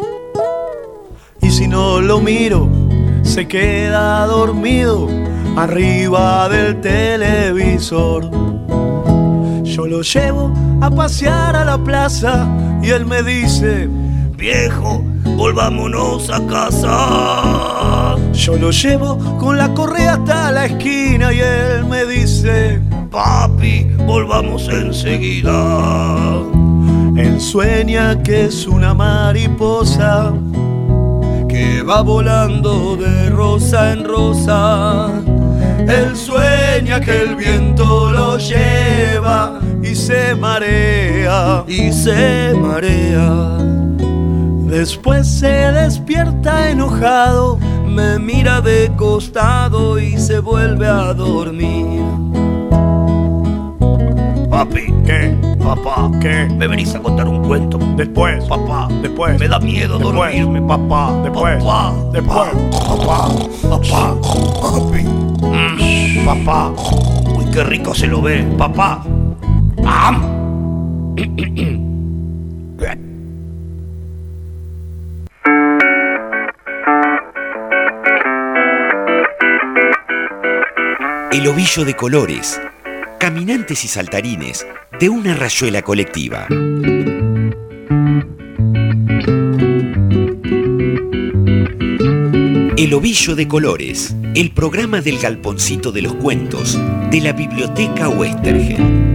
y si no lo miro se queda dormido arriba del televisor. Yo lo llevo a pasear a la plaza y él me dice: viejo, volvámonos a casa. Yo lo llevo con la correa hasta la esquina y él me dice: papi, volvamos enseguida. Él sueña que es una mariposa que va volando de rosa en rosa. Él sueña que el viento lo lleva y se marea, y se marea. Después se despierta enojado, me mira de costado y se vuelve a dormir. Papi, ¿qué? Papá, ¿qué? ¿Me venís a contar un cuento? Después, papá, después. Me da miedo después, dormirme, papá, después, papá, después, papá, papá, papi, mm, papá. Uy, qué rico se lo ve, papá. ¡Ah! El ovillo de colores, caminantes y saltarines de una rayuela colectiva. El ovillo de colores, el programa del galponcito de los cuentos de la Biblioteca Westergen.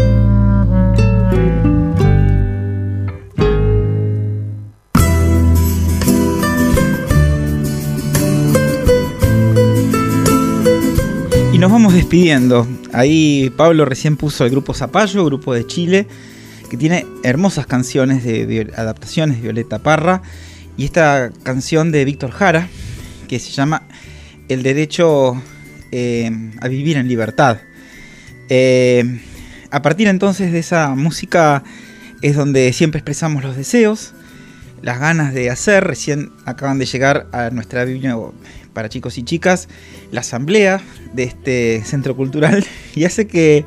Y nos vamos despidiendo. Ahí Pablo recién puso el grupo Zapallo, grupo de Chile, que tiene hermosas canciones de, de adaptaciones de Violeta Parra, y esta canción de Víctor Jara, que se llama El derecho eh, a vivir en libertad. Eh, a partir entonces de esa música es donde siempre expresamos los deseos, las ganas de hacer. Recién acaban de llegar a nuestra Biblia para chicos y chicas la asamblea de este centro cultural, y hace que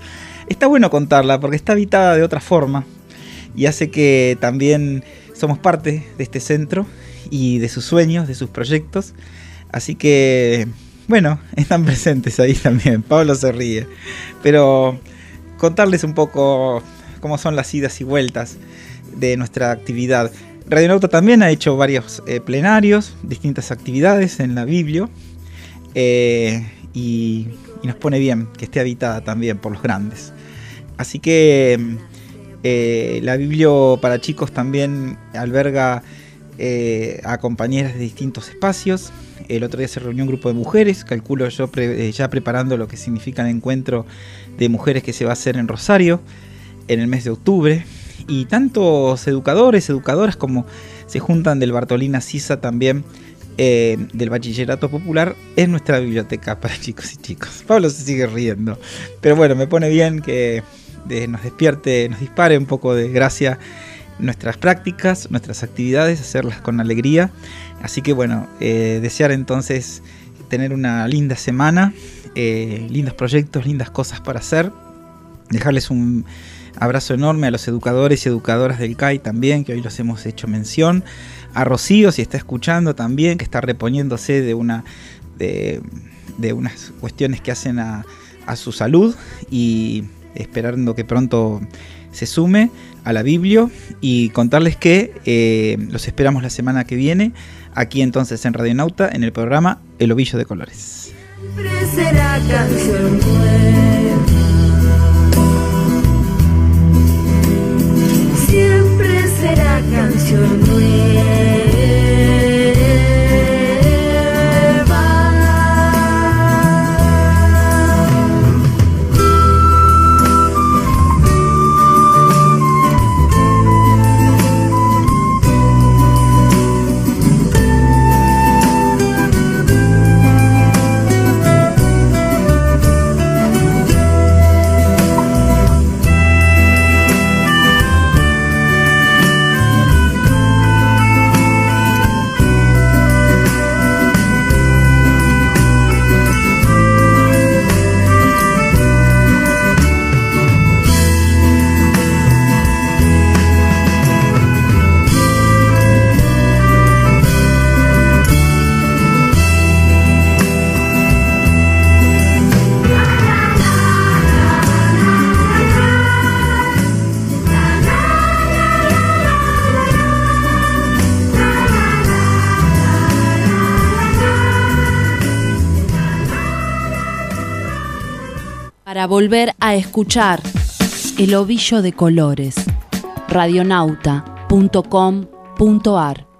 está bueno contarla porque está habitada de otra forma y hace que también somos parte de este centro y de sus sueños, de sus proyectos. Así que, bueno, están presentes ahí también. Pablo se ríe. Pero contarles un poco cómo son las idas y vueltas de nuestra actividad. Radionauta también ha hecho varios eh, plenarios, distintas actividades en la Biblio. Eh, y, y nos pone bien que esté habitada también por los grandes. Así que eh, la Biblio para chicos también alberga eh, a compañeras de distintos espacios. El otro día se reunió un grupo de mujeres, calculo yo pre, eh, ya preparando lo que significa el encuentro de mujeres que se va a hacer en Rosario en el mes de octubre. Y tantos educadores, educadoras como se juntan del Bartolina Sisa también, eh, del Bachillerato Popular, en nuestra biblioteca para chicos y chicos. Pablo se sigue riendo, pero bueno, me pone bien que de, nos despierte, nos dispare un poco de gracia nuestras prácticas, nuestras actividades, hacerlas con alegría. Así que bueno, eh, desear entonces tener una linda semana, eh, lindos proyectos, lindas cosas para hacer, dejarles un abrazo enorme a los educadores y educadoras del C A I también, que hoy los hemos hecho mención. A Rocío, si está escuchando también, que está reponiéndose de una de, de unas cuestiones que hacen a, a su salud, y esperando que pronto se sume a la Biblio, y contarles que eh, los esperamos la semana que viene, aquí entonces en Radionauta, en el programa El Ovillo de Colores. Siempre será canción nueva. Siempre será canción nueva. Para volver a escuchar El Ovillo de Colores, radionauta punto com punto ar.